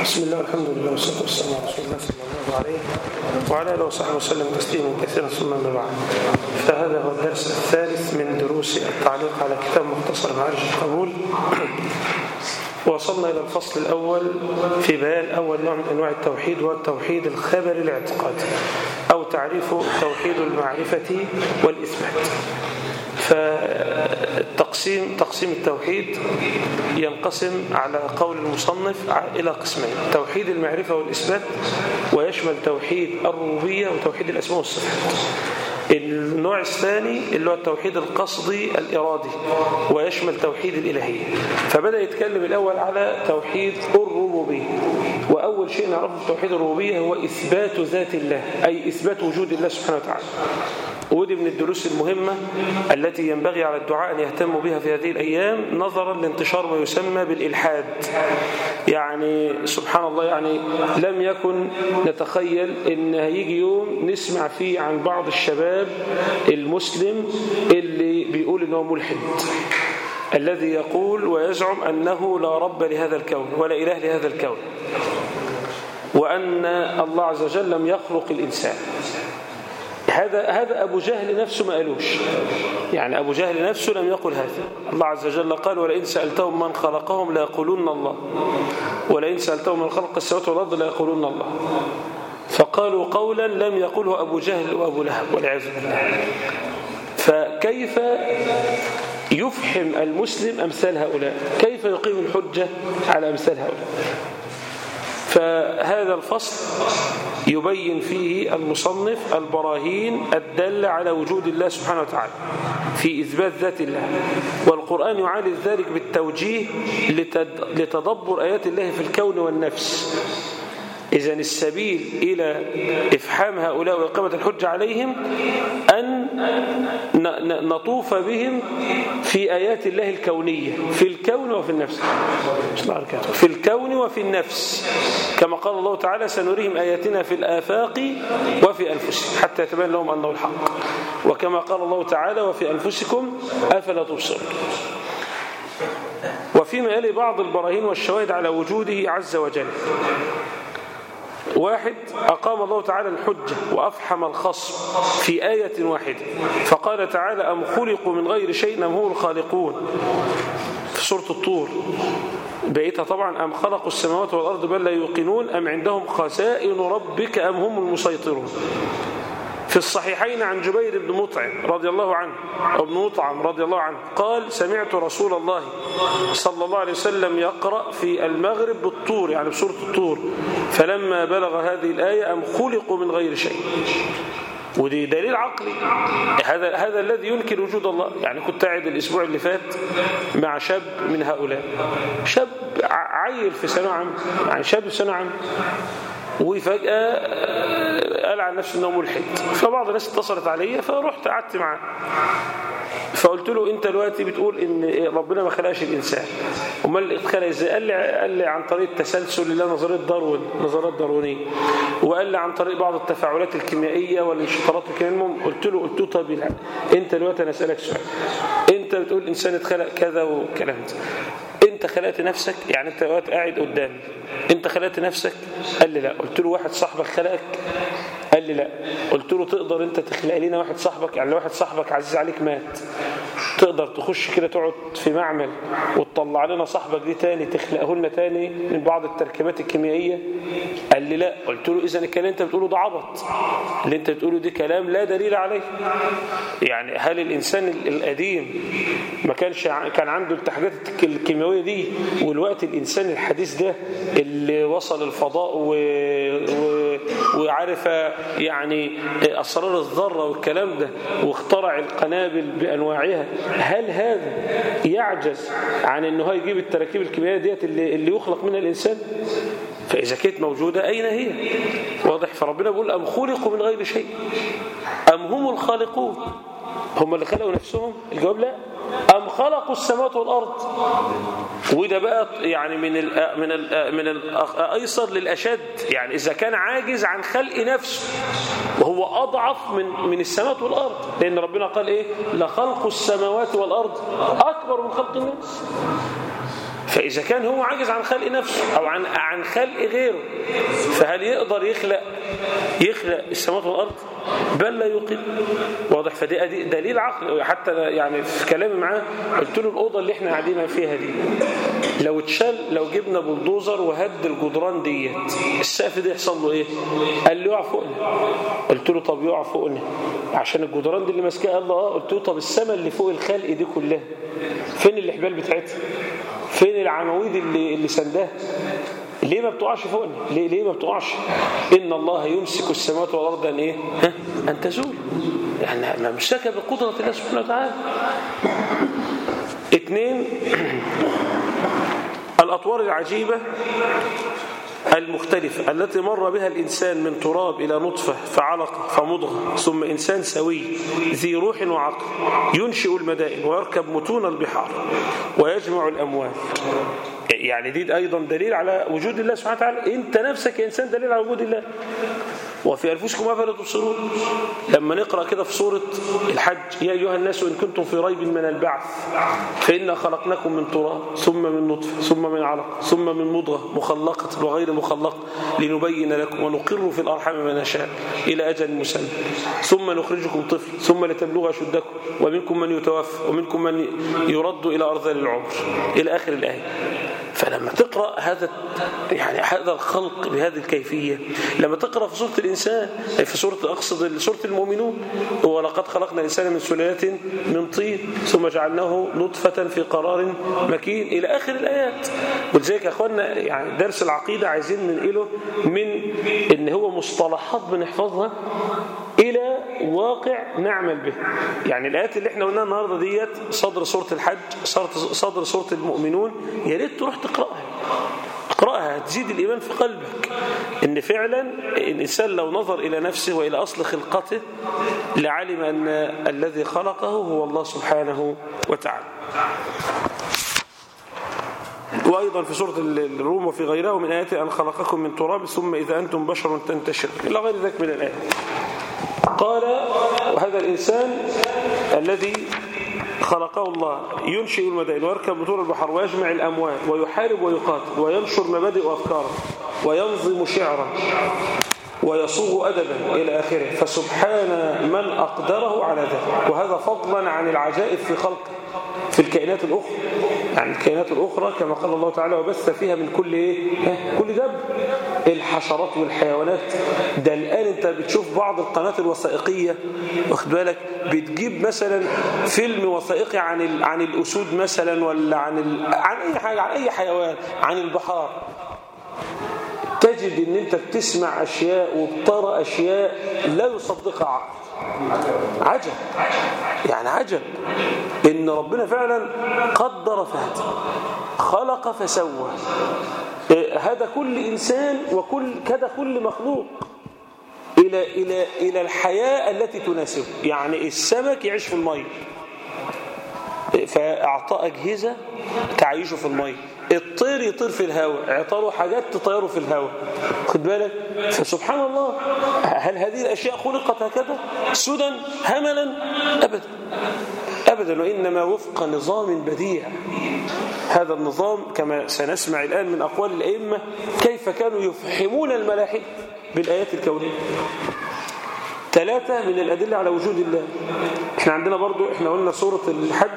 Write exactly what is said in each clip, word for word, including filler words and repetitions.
بسم الله والحمد لله والصلاة والسلام على رسول الله صلى الله عليه وعلى آله وصحبه وسلم تسليما كثيرا ثم أما بعد. فهذا هو الدرس الثالث من دروس التعليق على كتاب مختصر معارج القبول. وصلنا إلى الفصل الأول في بيان أول نوع من أنواع التوحيد، وهو التوحيد الخبري الاعتقادي أو تعريف توحيد المعرفة والإثبات. فالتقسيم تقسيم التوحيد ينقسم على قول المصنف إلى قسمين: توحيد المعرفة والإثبات، ويشمل توحيد الربوبية وتوحيد الأسماء والصفات. النوع الثاني اللي هو التوحيد القصدي الإرادي، ويشمل توحيد الإلهية. فبدأ يتكلم الأول على توحيد الربوبية. وأول شيء نعرفه في توحيد الربوبية هو إثبات ذات الله، أي إثبات وجود الله سبحانه وتعالى. ودي من الدروس المهمة التي ينبغي على الدعاء أن يهتموا بها في هذه الأيام، نظرا لانتشار ما يسمى بالإلحاد. يعني سبحان الله، يعني لم يكن نتخيل أن هيجي يوم نسمع فيه عن بعض الشباب المسلم اللي بيقول أنه ملحد، الذي يقول ويزعم أنه لا رب لهذا الكون ولا إله لهذا الكون، وأن الله عز وجل لم يخلق الإنسان. هذا هذا أبو جهل نفسه ما قالوش، يعني أبو جهل نفسه لم يقل هذا. الله عز وجل قال: ولئن سألتهم من خلقهم ليقولون الله، ولئن سألتهم من خلق السماوات والأرض ليقولون الله. فقالوا قولا لم يقله أبو جهل وأبو لهب والعياذ بالله. فكيف يفحم المسلم أمثال هؤلاء؟ كيف يقيم الحجة على أمثال هؤلاء؟ فهذا الفصل يبين فيه المصنف البراهين الدالة على وجود الله سبحانه وتعالى في إثبات ذات الله، والقرآن يعالج ذلك بالتوجيه لتدبر آيات الله في الكون والنفس. إذن السبيل إلى إفحام هؤلاء وإقامة الحجة عليهم أن نطوف بهم في آيات الله الكونية، في الكون وفي النفس، في الكون وفي النفس، كما قال الله تعالى: سنريهم آياتنا في الآفاق وفي أنفسهم حتى يتبين لهم أنه الحق. وكما قال الله تعالى: وفي أنفسكم أفلا تبصرون. وفيما يلي بعض البراهين والشواهد على وجوده عز وجل: واحد، أقام الله تعالى الحجة وأفحم الخصم في آية واحدة، فقال تعالى: أم خلقوا من غير شيء أم هم الخالقون، في سورة الطور. بقيتها طبعا: أم خلقوا السماوات والأرض بل لا يوقنون أم عندهم خزائن ربك أم هم المسيطرون. في الصحيحين عن جبير بن مطعم رضي الله عنه أو ابن مطعم رضي الله عنه قال: سمعت رسول الله صلى الله عليه وسلم يقرأ في المغرب بالطور، يعني بسورة الطور، فلما بلغ هذه الآية: أم خلقوا من غير شيء. ودي دليل عقلي. هذا هذا الذي ينكر وجود الله. يعني كنت قاعد الأسبوع اللي فات مع شاب من هؤلاء، شاب عيل في ثانوية عامة، يعني شاب في ثانوية عامة، وفجأة قال عن نفسه انه ملحد. فبعض الناس اتصلت علي فرحت قعدت معاه، فقلت له: انت دلوقتي بتقول ان ربنا ما خلقش الانسان، امال اتخلق ازاي؟ قال لي قال لي عن طريق التسلسل اللي هي نظريه داروين، نظريات داروينيه، وقال لي عن طريق بعض التفاعلات الكيميائيه والانشطارات الكيميائيه. قلت له قلت له طب لا، انت دلوقتي انا اسالك سؤال، انت بتقول الانسان اتخلق كذا والكلام ده، انت خلقت نفسك؟ يعني انت دلوقتي قاعد قدامي، انت خلقت نفسك؟ قال لي لا. قلت له: واحد صاحبك خلقك؟ قال لي لا. قلت له: تقدر انت تخلق لنا واحد صاحبك؟ يعني لو واحد صاحبك عزيز عليك مات، تقدر تخش كده تقعد في معمل وتطلع لنا صاحبك دي تاني، تخلقه لنا تاني من بعض التركيبات الكيميائيه؟ قال لي لا. قلت له: اذا الكلام انت بتقوله ده عبط، اللي انت بتقوله دي كلام لا دليل عليه. يعني هل الانسان القديم ما كانش كان عنده الحاجات الكيميائيه دي، والوقت الانسان الحديث ده اللي وصل الفضاء و... و... وعارف يعني اسرار الذره والكلام ده، واخترع القنابل بانواعها، هل هذا يعجز عن انه يجيب التراكيب الكيميائيه ديت اللي, اللي يخلق منها الانسان؟ فاذا كانت موجوده اين هي؟ واضح. فربنا بيقول: ام خلقوا من غير شيء ام هم الخالقون، هم اللي خلقوا نفسهم؟ الجواب لا. أم خلقوا السماوات والأرض. وده بقى يعني من ال من ال من الأيسر للأشد. يعني إذا كان عاجز عن خلق نفسه وهو أضعف من من السماوات والأرض، لأن ربنا قال إيه؟ لخلق السماوات والأرض أكبر من خلق الناس. فإذا كان هو عاجز عن خلق نفسه أو عن عن خلق غيره، فهل يقدر يخلق يخلق السماوات والأرض؟ بل لا يقل. واضح؟ فدي دليل عقل. حتى يعني في كلامي معاه قلت له الأوضة اللي احنا قاعدين فيها دي لو اتشال، لو جبنا بلدوزر وهد الجدران ديت، السقف ده يحصل له ايه؟ قال لي يقع فوقنا. قلت له طب يقع فوقنا عشان الجدران دي اللي ماسكاها؟ قال له اه. قلت له طب السماء اللي فوق الخلق دي كلها فين الحبال بتاعتها؟ فين العواميد اللي اللي سندها؟ ليه ما بتقعش فوقنا؟ ليه ليه ما بتقعش؟ ان الله يمسك السماوات والارض ان ايه؟ ها؟ ان تزول. يعني ما مشتكى بقدرة الله سبحانه وتعالى. اثنين، الأطوار العجيبة المختلفة التي مر بها الإنسان من تراب إلى نطفة فعلقة فمضغة ثم إنسان سوي ذي روح وعقل ينشئ المدائن ويركب متون البحار ويجمع الأموال. يعني دي أيضا دليل على وجود الله سبحانه وتعالى. أنت نفسك إنسان دليل على وجود الله. وفي أنفسكم أفلا تبصرون. لما نقرأ كده في سورة الحج: يا أيها الناس إن كنتم في ريب من البعث فإنا خلقناكم من تراب ثم من نطفة ثم من علقة ثم من مضغة مخلقة وغير مخلقة لنبين لكم ونقر في الأرحام ما نشاء إلى أجل مسمى ثم نخرجكم طفل ثم لتبلغوا أشدكم ومنكم من يتوفى ومنكم من يرد إلى أرذل العمر إلى آخر الآية. فلما تقرأ هذا يعني هذا الخلق بهذه الكيفية، لما تقرأ في سورة الإنسان أي في سورة أقصد سورة المؤمنون: ولقد خلقنا الإنسان من سلالة من طين ثم جعلناه نطفة في قرار مكين إلى آخر الآيات. ولذلك يا أخوانا يعني درس العقيدة عايزين ننقله من إن هو مصطلحات بنحفظها إلى واقع نعمل به. يعني الآيات اللي احنا قلناها النهاردة ديت صدر سورة الحج، صدر سورة المؤمنون، يا ريت تروح تقرأها. اقرأها هتزيد الإيمان في قلبك إن فعلا الإنسان لو نظر إلى نفسه وإلى أصل خلقته لعلم أن الذي خلقه هو الله سبحانه وتعالى. وأيضا في سورة الروم: وفي غيره من آياته أن خلقكم من تراب ثم إذا أنتم بشر تنتشرون إلى غير ذلك من الآيات. قال: وهذا الإنسان الذي خلقه الله ينشئ المدائن ويركب متون البحر ويجمع الأموال ويحارب ويقاتل وينشر مبادئ وأفكاره وينظم شعرا ويصوغ أدبا إلى آخره، فسبحان من أقدره على ذلك. وهذا فضلا عن العجائب في خلقه في الكائنات الأخرى. يعني الكائنات الأخرى كما قال الله تعالى: وبث فيها من كل إيه؟ كل دب، الحشرات والحيوانات. ده الآن أنت بتشوف بعض القنوات الوثائقية واخد بالك بتجيب مثلا فيلم وثائقي عن عن الأسود مثلا، ولا عن ال... عن أي حاجة، عن أي حيوان، عن البحار. تجد ان انت بتسمع اشياء وبترى اشياء لا يصدقها عقل. عجب، يعني عجب ان ربنا فعلا قدر فهدى، خلق فسوى، هذا كل انسان وكل كذا كل مخلوق الى الى الى الحياه التي تناسبه. يعني السمك يعيش في الميه فاعطى اجهزه تعيشه في الميه، الطير يطير في الهواء، اعطاله حاجات تطيره في الهواء، خد بالك. فسبحان الله، هل هذه الاشياء خلقت هكذا سدى هملا؟ ابدا ابدا، وانما وفق نظام بديع. هذا النظام كما سنسمع الان من اقوال الائمه كيف كانوا يفهمون الملاحد بالايات الكونيه. ثلاثة من الأدلة على وجود الله. احنا عندنا برضو، احنا قلنا سورة الحج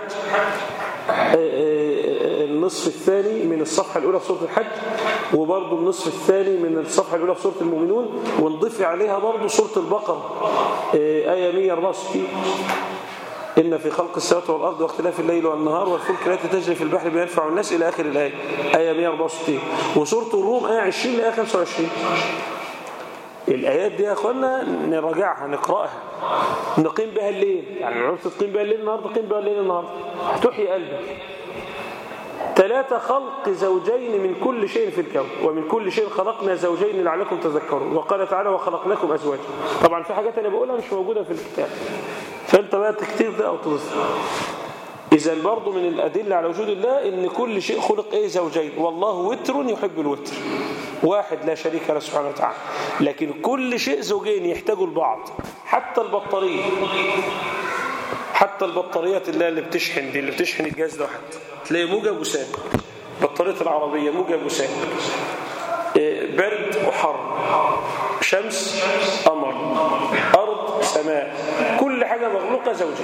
النصف الثاني من الصفحة الأولى في سورة الحج، وبرضو النصف الثاني من الصفحة الأولى في سورة المؤمنون، ونضيف عليها برضو سورة البقرة آية مئة وأربعة وستين: إن في خلق السماوات والأرض واختلاف الليل والنهار والفلك التي تجري في البحر بما ينفع الناس إلى آخر الآية آية مئة وأربعة وستين، وسورة الروم آية عشرين لآية خمسة وعشرين. الآيات دي يا أخوانا نراجعها نقرأها نقيم بها الليل. يعني عرفت تقيم بها الليل النهاردة، قيم بها الليل النهاردة هتحيي قلبك. ثلاثة: خلق زوجين من كل شيء في الكون، ومن كل شيء خلقنا زوجين لعلكم تذكرون. وقال تعالى: وخلقناكم أزواجا. طبعا في حاجات أنا بقولها مش موجودة في الكتاب، فأنت بقى تكتير ده أو تضيف. إذن برضو من الأدلة على وجود الله إن كل شيء خلق إيه زوجين، والله وتر يحب الوتر، واحد لا شريك له سبحانه وتعالى. لكن كل شيء زوجين يحتاجوا لبعض، حتى البطارية، حتى البطاريات اللي اللي بتشحن دي اللي بتشحن الجهاز ده واحد تلاقي موجب وسالب، بالطريقة العربية موجب وسالب، برد وحر، شمس قمر، أرض سماء، كل حاجة مخلوقة زوجة.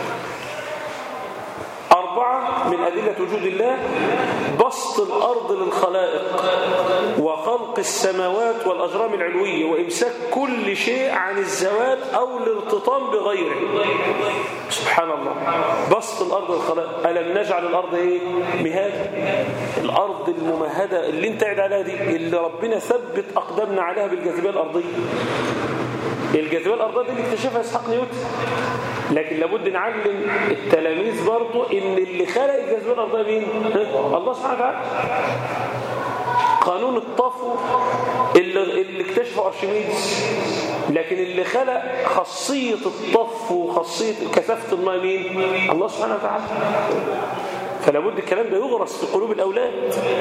أربعة من أدلة وجود الله بسط الأرض للخلائق وخلق السماوات والأجرام العلوية وإمساك كل شيء عن الزوال أو الارتطام بغيره. سبحان الله، بسط الأرض للخلائق. ألم نجعل الأرض إيه؟ مهادة. الأرض الممهدة اللي انت قاعد عليها دي اللي ربنا ثبت أقدامنا عليها بالجاذبية الأرضية. الجاذبية الأرضية دي اللي اكتشفها إسحاق نيوتن، لكن لابد نعلم التلاميذ برضو ان اللي خلق الجاذبيه الارضيه مين؟ الله سبحانه وتعالى. قانون الطفو اللي, اللي اكتشفه ارشميدس، لكن اللي خلق خاصيه الطفو وخاصيه كثافه الماء مين؟ الله سبحانه وتعالى. فلا بد الكلام ده يغرس في قلوب الاولاد.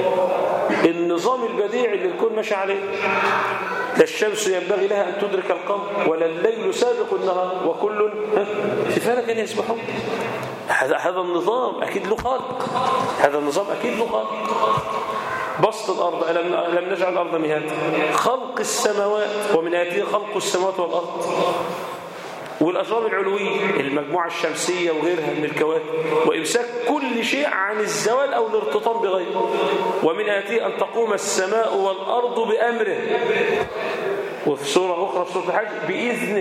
النظام البديع اللي الكون ماشي عليه، لا الشمس ينبغي لها أن تدرك القمر ولا الليل سابق النهار وكل في فلك أن يسبحون. هذا النظام أكيد له خالق، هذا النظام أكيد له خالق. بسط الأرض، ألم نجعل الأرض مهادا، خلق السماوات ومن آياته خلق السماوات والأرض والأجرام العلوية المجموعة الشمسية وغيرها من الكواكب وإمساك كل شيء عن الزوال أو الارتطام بغيره. ومن آياته أن تقوم السماء والأرض بأمره، وفي سورة أخرى في سورة الحج بإذنه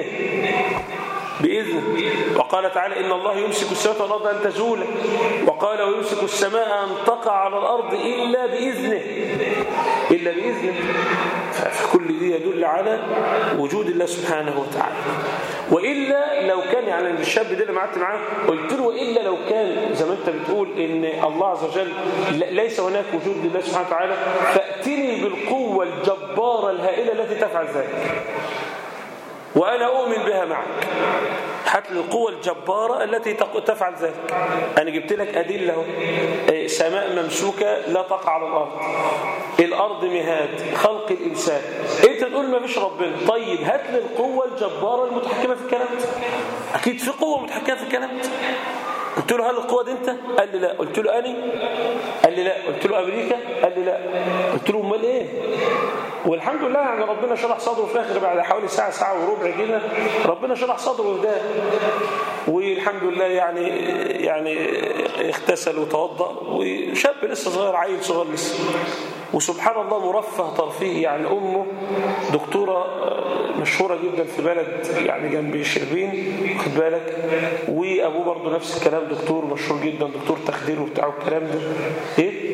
بإذنه. وقال تعالى إن الله يمسك السماوات والأرض أن تزولا، وقال ويمسك السماء أن تقع على الأرض إلا بإذنه إلا بإذنه. فكل دي يدل على وجود الله سبحانه وتعالى. وإلا لو كان يعني الشاب ده اللي قعدت معاه قلت له وإلا لو كان زي ما أنت بتقول إن الله عز وجل ليس هناك وجود لله سبحانه وتعالى، فأتني بالقوة الجبارة الهائلة التي تفعل ذلك وأنا أؤمن بها معك. هات لي القوة الجبارة التي تفعل ذلك. أنا جبت لك أدلة، سماء ممسوكة لا تقع على الأرض، الأرض مهاد، خلق الإنسان. أنت تقول ما فيش ربنا. طيب هات لي القوة الجبارة المتحكمة في الكلام ده. أكيد في قوة متحكمة في الكلام ده. قلت له هل القوة دي أنت؟ قال لي لا. قلت له أني؟ قال لي لا. قلت له أمريكا؟ قال لي لا. قلت له أمال إيه؟ والحمد لله يعني ربنا شرح صدره في الآخر بعد حوالي ساعة ساعة وربع كده، ربنا شرح صدره وده، والحمد لله يعني يعني اغتسل وتوضأ، وشاب لسه صغير، عيل صغير لسه، وسبحان الله مرفه ترفيه. يعني أمه دكتورة مشهورة جدا في بلد يعني جنب شربين، واخد بالك، وأبوه برضه نفس الكلام، دكتور مشهور جدا، دكتور تخدير وبتاع الكلام ده. إيه؟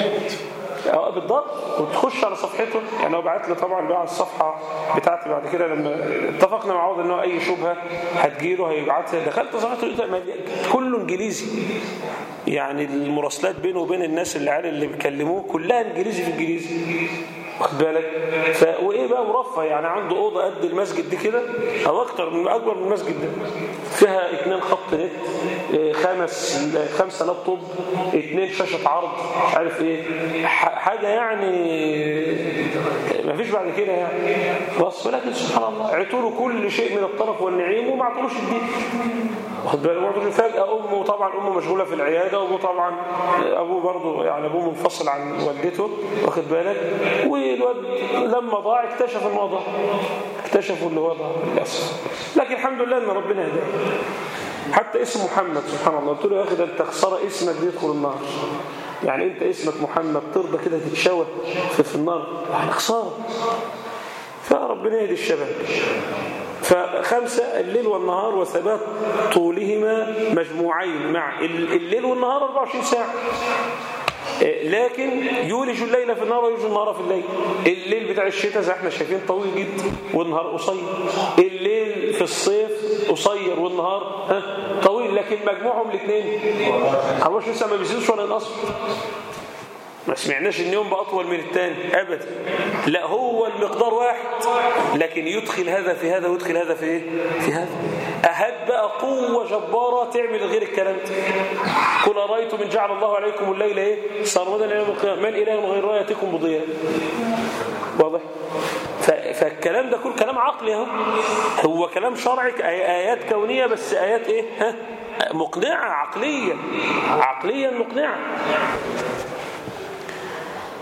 اه بالضبط. وتخش على صفحته، يعني هو بعت لي طبعا بقى على الصفحه بتاعتي بعد كده لما اتفقنا مع بعض ان هو اي شبهه هتجيله هيبعتها. دخلت صفحته كله انجليزي، يعني المراسلات بينه وبين الناس اللي عيال اللي بيكلموه كلها انجليزي في انجليزي، واخد بالك. ف وايه بقى مرفه، يعني عنده اوضه قد المسجد دي كده او اكتر من اكبر من المسجد ده، فيها اثنين خط نت، خمس خمسه لابتوب، اثنين شاشه عرض، مش عارف ايه، حاجه يعني ما فيش بعد كده يعني. بس ولكن سبحان الله عطوله كل شيء من الطرف والنعيم وما عطولوش الدين، واخد بالك. فجاه امه طبعا امه مشغوله في العياده، وابوه طبعا ابوه برضه يعني ابوه منفصل عن والدته، واخد بالك. والواد لما ضاع اكتشف الموضوع، اكتشفوا اللي هو ضاع للاسف. لكن الحمد لله ان ربنا هداه. حتى اسم محمد سبحان الله، قلت له يا اخي ده انت خساره اسمك دي يدخل النار، يعني انت اسمك محمد ترضى كده تتشوه في, في النار؟ يعني خساره. فربنا يهدي الشباب. فخمسة الليل والنهار وثبات طولهما مجموعين مع الليل والنهار أربعة وعشرين ساعة، لكن يولج الليل في النهار ويولج النهار في الليل. الليل بتاع الشتاء زي احنا شايفين طويل جدا والنهار قصير، الليل في الصيف قصير والنهار ها طويل، لكن مجموعهم الاثنين أربعة وعشرين ساعة ما بيزيدوش ولا ينقصوا. ما سمعناش ان يوم بأطول من الثاني ابدا، لا هو المقدار واحد، لكن يدخل هذا في هذا ويدخل هذا في ايه في هذا. اهد بقى قوه جباره تعمل غير الكلام ده. قل ارايتم ان جعل الله عليكم الليل ايه سرمدا الى يوم القيامه من اله غير الله ياتيكم بضياء. واضح. فالكلام ده كل كلام عقلي اهو، هو كلام شرعي، ايات كونيه بس ايات ايه ها مقنعه عقليا عقليا مقنعه.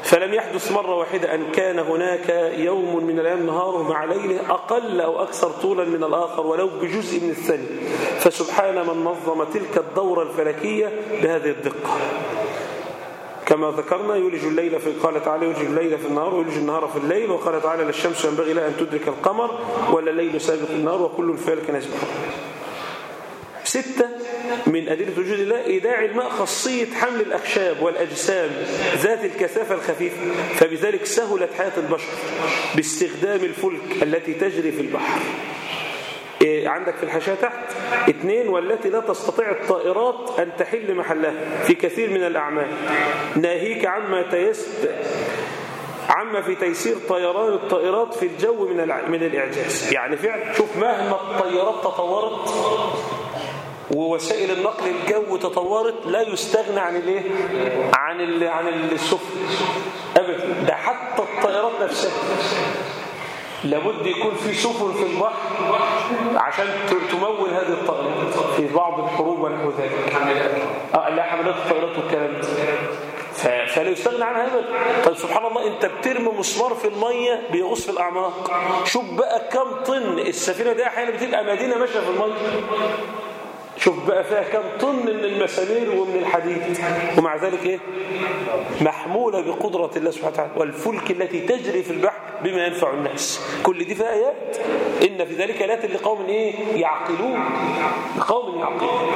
فلم يحدث مرة واحدة أن كان هناك يوم من الأيام نهاره مع ليله أقل أو أكثر طولا من الآخر ولو بجزء من الثانية. فسبحان من نظم تلك الدورة الفلكية بهذه الدقة. كما ذكرنا يولج الليل في قال تعالى يولج الليل في النهار ويولج النهار في الليل، وقال تعالى لا الشمس ينبغي لها أن تدرك القمر ولا الليل سابق النهار وكل في فلك يسبحون. ستة من أدلة وجود الله إيداع الماء خاصية حمل الأخشاب والأجسام ذات الكثافة الخفيفة، فبذلك سهلت حياة البشر باستخدام الفلك التي تجري في البحر. إيه عندك في الحاشية تحت اثنين، والتي لا تستطيع الطائرات أن تحل محلها في كثير من الأعمال، ناهيك عما تيست عما في تيسير طيران الطائرات في الجو من من الإعجاز. يعني فعلا شوف مهما الطيارات تطورت ووسائل النقل الجو تطورت لا يستغنى عن الايه عن ال عن السفن ابدا. ده حتى الطائرات نفسها لابد يكون في سفن في البحر عشان تمول هذه الطائرات في بعض الحروب ونحو ذلك. اه لا حملات الطائرات والكلام ده فلا يستغنى عنها ابدا. طيب سبحان الله انت بترمي مسمار في الميه بيغوص في الاعماق، شوف بقى كم طن السفينه دي احيانا بتبقى مدينه ماشيه في الميه، شوف بقى فيها كم طن من المسامير ومن الحديد، ومع ذلك ايه محمولة بقدرة الله سبحانه وتعالى. والفلك التي تجري في البحر بما ينفع الناس، كل دي فيها آيات. إن في ذلك آيات لقوم ايه يعقلون، لقوم يعقلون.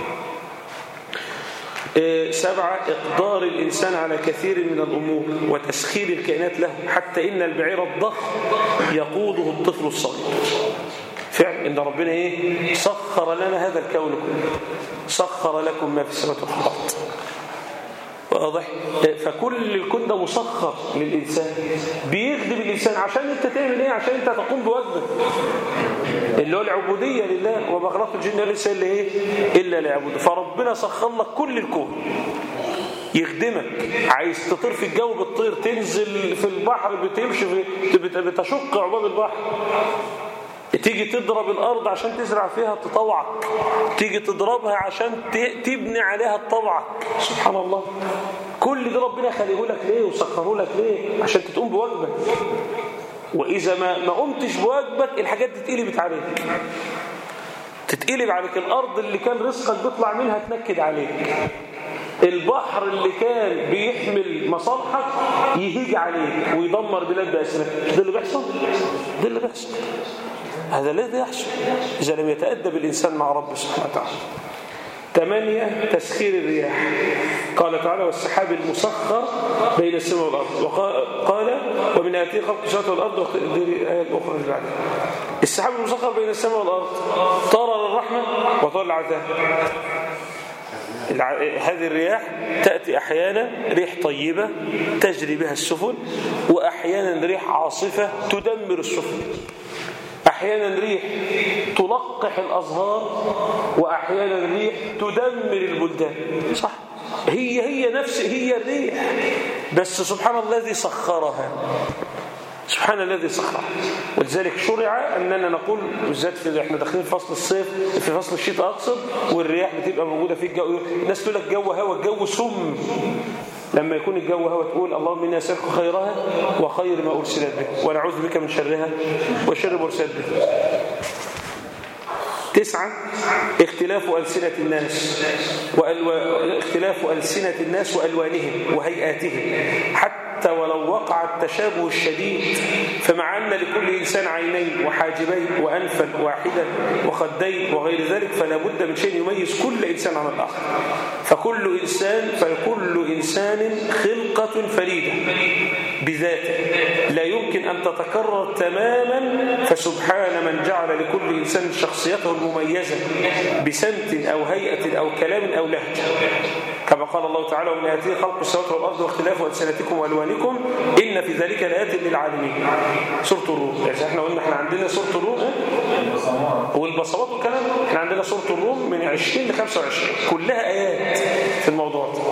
إيه سبعة إقدار الإنسان على كثير من الأمور وتسخير الكائنات له، حتى إن البعير الضخم يقوده الطفل الصغير. فعلا إن ربنا إيه سخر لنا هذا الكون كله، سخر لكم ما في السماوات والأرض. واضح؟ فكل الكون ده مسخر للإنسان، بيخدم الإنسان عشان أنت تعمل إيه؟ عشان أنت تقوم بواجبك اللي هو العبودية لله، وما خلقت الجن والإنس إلا إيه؟ إلا ليعبدون. فربنا سخر لك كل الكون يخدمك. عايز تطير في الجو بتطير، تنزل في البحر بتمشي في بتشق عباب البحر، تيجي تضرب الأرض عشان تزرع فيها تطوعك، تيجي تضربها عشان تبني عليها تطوعك. سبحان الله، كل ده ربنا خليه لك ليه وسخره لك ليه؟ عشان تقوم بواجبك. وإذا ما ما قمتش بواجبك الحاجات دي تتقلب عليك، تتقلب عليك. الأرض اللي كان رزقك بيطلع منها تنكد عليك، البحر اللي كان بيحمل مصالحك يهيج عليك ويدمر بلاد بأسرك. ده اللي بيحصل، ده اللي بيحصل هذا الذي يحصل إذا لم يتأدب الإنسان مع ربه سبحانه وتعالى. ثمانية تسخير الرياح. قال تعالى والسحاب المسخر بين السماء والأرض، وقال ومن آياته خلق السماوات والأرض والآية الأخرى اللي بعدها. السحاب المسخر بين السماء والأرض طار للرحمة وطار للعذاب. هذه الرياح تأتي أحيانا ريح طيبة تجري بها السفن، وأحيانا ريح عاصفة تدمر السفن، أحيانا ريح تلقح الأزهار، وأحيانا ريح تدمر البلدان. صح، هي هي نفس هي الريح، بس سبحان الله الذي سخرها، سبحان الذي سخرها. ولذلك شرع أننا نقول بالذات في احنا داخلين في فصل الصيف، في فصل الشتاء أقصد، والرياح بتبقى موجودة في الجو. الناس تقول لك جو هوا، الجو سم. لما يكون الجو هوا تقول اللهم إني أسألك خيرها وخير ما أرسلت به، ونعوذ بك من شرها وشر ما أرسلت به. تسعة اختلاف ألسنة الناس وألو... اختلاف ألسنة الناس وألوانهم وهيئاتهم، حتى ولو وقع التشابه الشديد، فمع أن لكل إنسان عينين وحاجبين وأنفا واحدا وخدين وغير ذلك، فلا بد من شيء يميز كل إنسان عن الآخر. فكل إنسان فكل إنسان خلقة فريدة بذاته لا يمكن أن تتكرر تماما. فسبحان من جعل لكل إنسان شخصيته المميزة بسمت أو هيئة أو كلام أو لهجة، كما قال الله تعالى ومن آياته خلق السماوات والأرض واختلاف ألسنتكم وألوانكم إن في ذلك لآيات للعالمين. سورة الروم، يعني احنا قلنا احنا عندنا سورة الروم والبصمات والكلام، احنا عندنا سورة الروم من عشرين لخمسة وعشرين كلها آيات في الموضوع ده.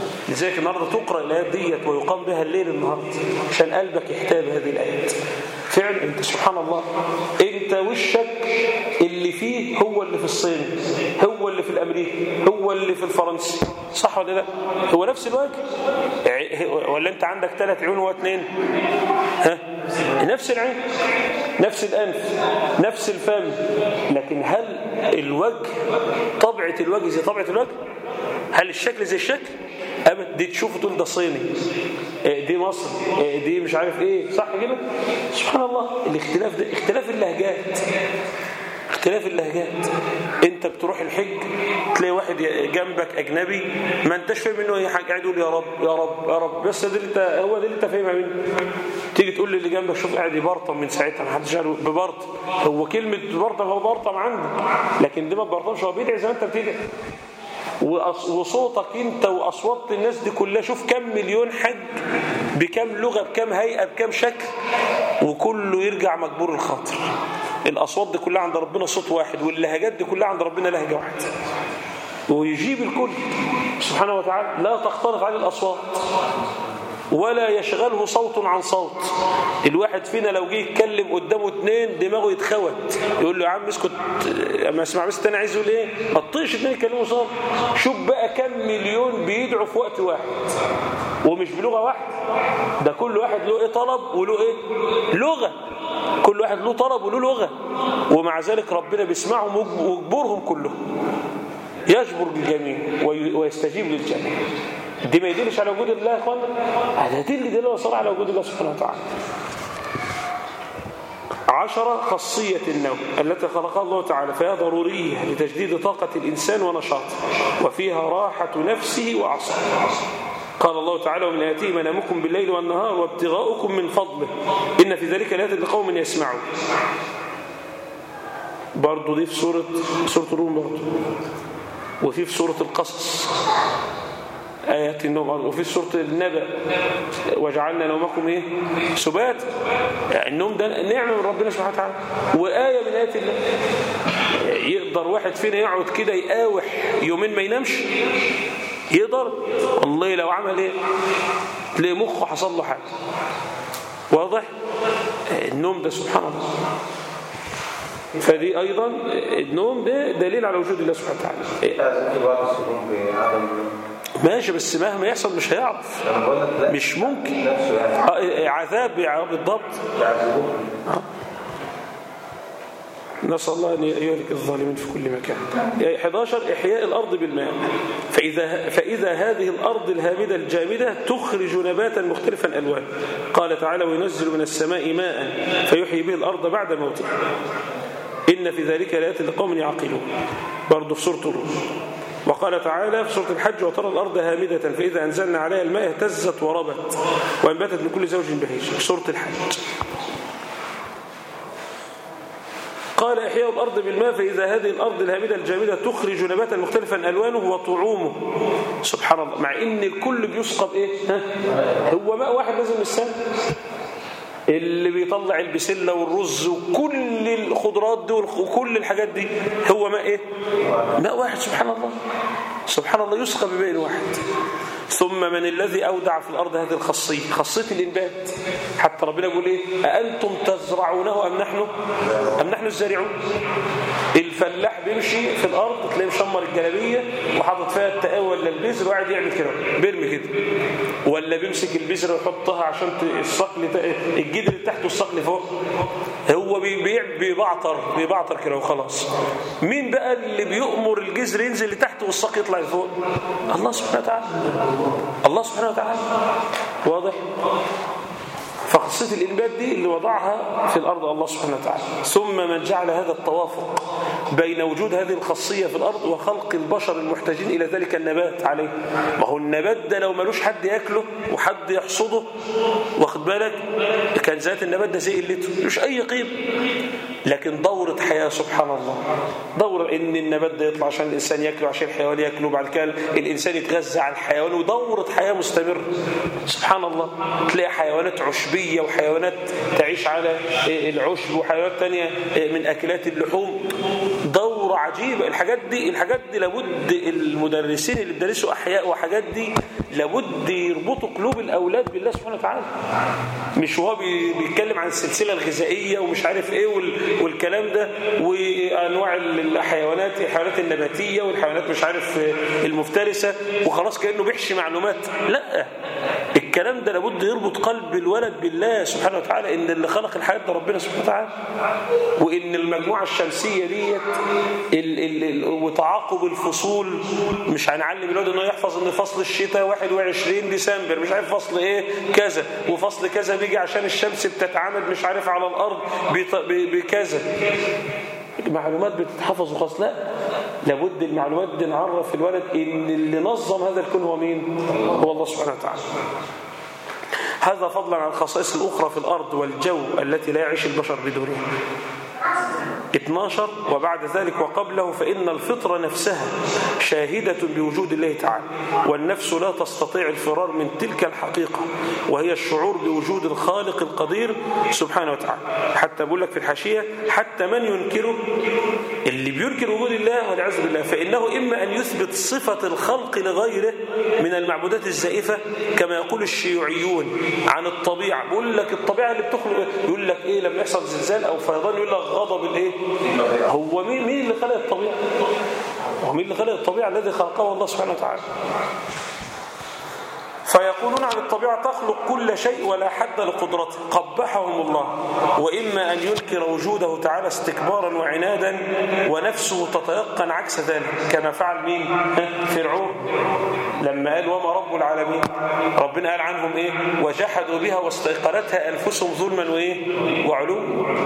لذلك النهارده تقرأ الآيات ديت ويقام بها الليل النهارده عشان قلبك يحتاج هذه الآيات. فعلا انت سبحان الله انت وشك اللي فيه هو اللي في الصين، هو اللي في الامريكي، هو اللي في الفرنسي، صح ولا لا؟ هو نفس الوجه ولا انت عندك ثلاث عيون واثنين؟ ها نفس العين، نفس الانف، نفس الفم، لكن هل الوجه طبيعه الوجه زي طبيعه الوجه؟ هل الشكل زي الشكل؟ ابدا. دي تشوفه تقول ده صيني، دي مصر، دي مش عارف ايه، صح كده؟ سبحان الله الاختلاف ده اختلاف اللهجات، اختلاف اللهجات. انت بتروح الحج تلاقي واحد جنبك اجنبي ما انتش فاهم منه اي حاجه، قاعد يقول يا رب يا رب يا رب، بس ده اللي انت هو ده اللي انت فاهمها منه. تيجي تقول لي اللي جنبك شوف قاعد يبرطم من ساعتها، ما حدش قال ببرطم، هو كلمه ببرطم هو برطم عندك، لكن ده ما ببرطمش، هو بيدعي زي ما انت بتدعي. وصوتك انت واصوات الناس دي كلها، شوف كم مليون حج بكم لغه بكم هيئه بكم شكل، وكله يرجع مجبور الخاطر. الاصوات دي كلها عند ربنا صوت واحد، واللهجات دي كلها عند ربنا لهجه واحده، ويجيب الكل سبحانه وتعالى. لا تختلط عليه الاصوات ولا يشغله صوت عن صوت. الواحد فينا لو جه يتكلم قدامه اثنين دماغه يتخوت، يقول له يا عم اسكت اما اسمع بس الثاني عايز يقول ايه، ما تطيش اثنين يتكلموا صوت. شوف بقى كم مليون بيدعوا في وقت واحد ومش بلغه واحده، ده كل واحد له ايه طلب وله ايه لغه، كل واحد له طلب وله لغه، ومع ذلك ربنا بيسمعهم ويجبرهم كلهم، يجبر الجميع ويستجيب للجميع. دي ما يدلش على وجود الله يا اخوانا، هذا دل دل وصل على وجود الله سبحانه وتعالى. عشرة خاصية النوم التي خلقها الله تعالى، فهي ضرورية لتجديد طاقة الإنسان ونشاطه، وفيها راحة نفسه وعصره. قال الله تعالى ومن آياته منامكم بالليل والنهار وابتغاؤكم من فضله إن في ذلك لآيات لقوم يسمعون. برضو دي في سورة سورة الروم برضو، وفي في سورة القصص آيات النوم، وفي سورة النبأ وجعلنا نومكم ايه سبات. النوم ده نعمة من ربنا سبحانه وتعالى وآية من آيات الله. يقدر واحد فينا يقعد كده يقاوح يومين ما ينامش؟ يقدر؟ والله لو عمل ايه تلاقي مخه حصل له حاجة. واضح؟ النوم ده سبحان الله. فدي أيضا النوم ده دليل على وجود الله سبحانه وتعالى. ماشي، بس مهما يحصل مش هيعرف، مش ممكن. عذاب بالضبط. نسأل الله أن يهلك الظالمين في كل مكان. أحد عشر إحياء الأرض بالماء، فإذا, فإذا هذه الأرض الهامدة الجامدة تخرج نباتا مختلفا ألوان. قال تعالى وينزل من السماء ماء فيحيي به الأرض بعد موتها إن في ذلك لآيات لقوم يعقلون. برضه في سورة الروم. وقال تعالى في سورة الحج وترى الأرض هامدة فإذا أنزلنا عليها الماء اهتزت وربت وأنبتت من كل زوج بهيج. سورة الحج. قال إحياء الأرض بالماء فإذا هذه الأرض الهامدة الجامدة تخرج نباتا مختلفا ألوانه وطعومه. سبحان الله، مع إن الكل بيسقى بإيه؟ ها؟ هو ماء واحد لازم السنة اللي بيطلع البسلة والرز وكل الخضرات دي وكل الحاجات دي، هو ماء إيه؟ ماء واحد. سبحان الله سبحان الله، يسقى بماء واحد. ثم من الذي أودع في الأرض هذه الخاصية، خاصية الإنبات. حتى ربنا يقول إيه؟ أأنتم تزرعونه أم نحن أم نحن الزارعون. الفلاح بيمشي في الأرض تلاقيه مشمر الجلابية وحاطط فيها التقاوى ولا البذر وقاعد يعمل كده بيرمي كده، ولا بيمسك البذرة ويحطها عشان الصقل الجدر اللي تحته الصقل فوق، هو بيبعتر بيبعتر كده وخلاص. مين بقى اللي بيؤمر الجذر ينزل لتحت والصقل يطلع لفوق؟ الله سبحانه وتعالى. الله سبحانه وتعالى. واضح؟ فخاصية الإنبات دي اللي وضعها في الأرض الله سبحانه وتعالى. ثم من جعل هذا التوافق بين وجود هذه الخاصية في الأرض وخلق البشر المحتاجين إلى ذلك النبات عليه. ما هو النبات ده لو ملوش حد يأكله وحد يحصده، واخد بالك، كان ذات النبات ده زي قلته مش أي قيمة. لكن دورة حياة سبحان الله، دورة إن النبات ده يطلع عشان الإنسان يأكله، عشان الحيوان يأكله، بعد كده الإنسان يتغذى على الحيوان، ودورة حياة مستمرة. سبحان الله، تلاقي حيوانات عشبية وحيوانات تعيش على العشب وحيوانات تانية من أكلات اللحوم، دورة عجيبة. الحاجات دي الحاجات دي لابد المدرسين اللي بيدرسوا أحياء وحاجات دي لابد يربطوا قلوب الأولاد بالله سبحانه وتعالى. مش هو بيتكلم عن السلسلة الغذائية ومش عارف إيه والكلام ده وأنواع الحيوانات الحيوانات النباتية والحيوانات مش عارف المفترسة وخلاص كأنه بيحشي معلومات. لا، الكلام ده لابد يربط قلب الولد بالله سبحانه وتعالى، إن اللي خلق الحياة ده ربنا سبحانه وتعالى، وإن المجموعة الشمسية ديت ال ال ال وتعاقب الفصول. مش هنعلم الولد إنه يحفظ إن فصل الشتاء واحد وعشرين ديسمبر مش عارف فصل إيه كذا، وفصل كذا بيجي عشان الشمس بتتعامد مش عارف على الأرض بكذا. معلومات بتتحفظ وخلاص. لا، لابد المعلومات دي نعرف الولد إن اللي نظم هذا الكون هو مين؟ هو الله سبحانه وتعالى. هذا فضلا عن الخصائص الأخرى في الأرض والجو التي لا يعيش البشر بدونها. اثناشر وبعد ذلك وقبله فإن الفطرة نفسها شاهدة بوجود الله تعالى، والنفس لا تستطيع الفرار من تلك الحقيقة وهي الشعور بوجود الخالق القدير سبحانه وتعالى. حتى بقول لك في الحاشية حتى من ينكره، اللي بينكر وجود الله والعياذ بالله، فإنه إما أن يثبت صفة الخلق لغيره من المعبودات الزائفة كما يقول الشيوعيون عن الطبيعة. بقول لك الطبيعة اللي بتخلق، يقول لك إيه لما يحصل زلزال أو فيضان يقول لك غضب الإيه. هو مين مين اللي خلق الطبيعة؟ هو مين اللي خلق الطبيعة؟ الذي خلقه الله سبحانه وتعالى. فيقولون عن الطبيعة تخلق كل شيء ولا حد لقدرته، قبحهم الله. وإما أن ينكر وجوده تعالى استكبارا وعنادا ونفسه تتيقن عكس ذلك كما فعل مين؟ فرعون لما قال وما رب العالمين. ربنا قال عنهم إيه؟ وجحدوا بها واستيقنتها أنفسهم ظلما وإيه؟ وعلوا.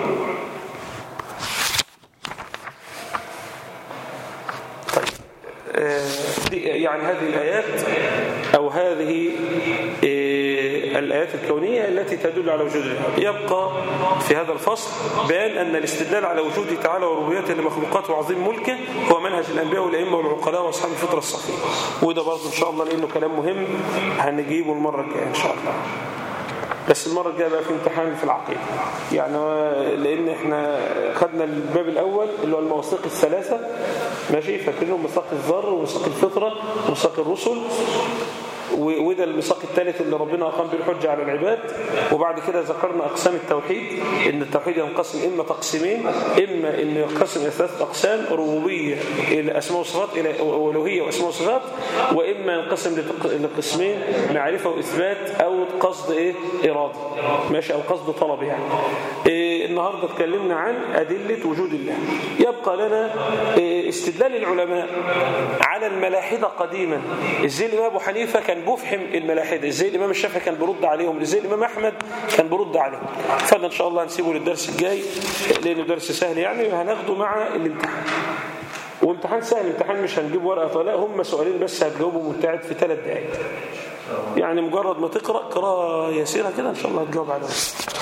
يعني هذه الآيات أو هذه الآيات الكونية التي تدل على وجود الله. يبقى في هذا الفصل بيان أن الاستدلال على وجوده تعالى وربوبيته لمخلوقاته وعظيم ملكه هو منهج الأنبياء والأئمة والعقلاء وأصحاب الفطرة الصحيحة. وده برضه إن شاء الله لأنه كلام مهم هنجيبه المرة الجاية إن شاء الله. بس المرة الجاية بقى في امتحان في العقيدة، يعني لأن احنا خدنا الباب الأول اللي هو المواثيق الثلاثة، ماشي، فاكرينهم ميثاق الذر وميثاق الفطرة وميثاق الرسل، وده الميثاق الثالث اللي ربنا أقام به الحجة على العباد. وبعد كده ذكرنا أقسام التوحيد، إن التوحيد ينقسم إما تقسيمين، إما إنه ينقسم إلى ثلاثة أقسام: ربوبية إلى أسماء وصفات، إلى ألوهية وأسماء وصفات، وإما ينقسم لقسمين: معرفة وإثبات أو قصد إيه إرادة، ماشي، أو قصد طلب. يعني إيه النهاردة اتكلمنا عن أدلة وجود الله. يبقى لنا إيه استدلال العلماء على الملاحدة قديما. إزاي الإمام أبو حنيفة كان بفهم الملاحدة، ازاي الامام الشافعي كان برد عليهم، ازاي الامام احمد كان برد عليهم. فده ان شاء الله هنسيبه للدرس الجاي لانه درس سهل، يعني هناخده مع الامتحان. وامتحان سهل، امتحان مش هنجيب ورقه طلاق، هم سؤالين بس هتجاوبهم وبتاعت في ثلاث دقائق، يعني مجرد ما تقرا قراءه يسيره كده ان شاء الله هتجاوب عليهم.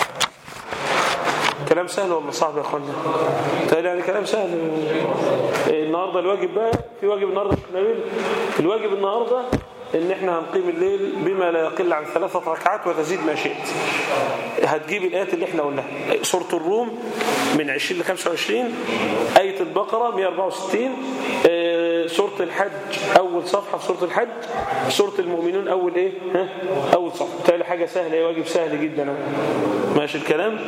كلام سهل ولا صعب يا اخوانا؟ يعني كلام سهل. النهارده الواجب بقى، في واجب النهارده نبيل. الواجب النهارده ان احنا هنقيم الليل بما لا يقل عن ثلاثة ركعات وتزيد ما شئت. هتجيب الآيات اللي احنا قلناها: سورة الروم من عشرين لخمسة وعشرين، آية البقرة مئة وأربعة وستين، سورة الحج أول صفحة في سورة الحج، سورة المؤمنون أول إيه؟ ها؟ أول صفحة. تالي حاجة سهلة، واجب سهل جدا. ماشي الكلام؟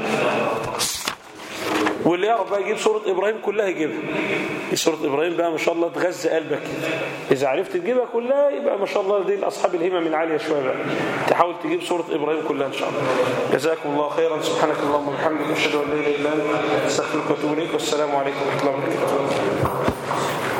واللي يعرف بقى يجيب سورة إبراهيم كلها يجيبها. سورة إبراهيم بقى ما شاء الله تغذى قلبك. إذا عرفت تجيبها كلها يبقى ما شاء الله دي الأصحاب الهمم العالية شوية بقى. تحاول تجيب سورة إبراهيم كلها إن شاء الله. جزاكم الله خيرا. سبحانك اللهم وبحمدك أشهد أن لا إله إلا أنت أستغفرك وأتوب إليك. والسلام عليكم ورحمة الله وبركاته.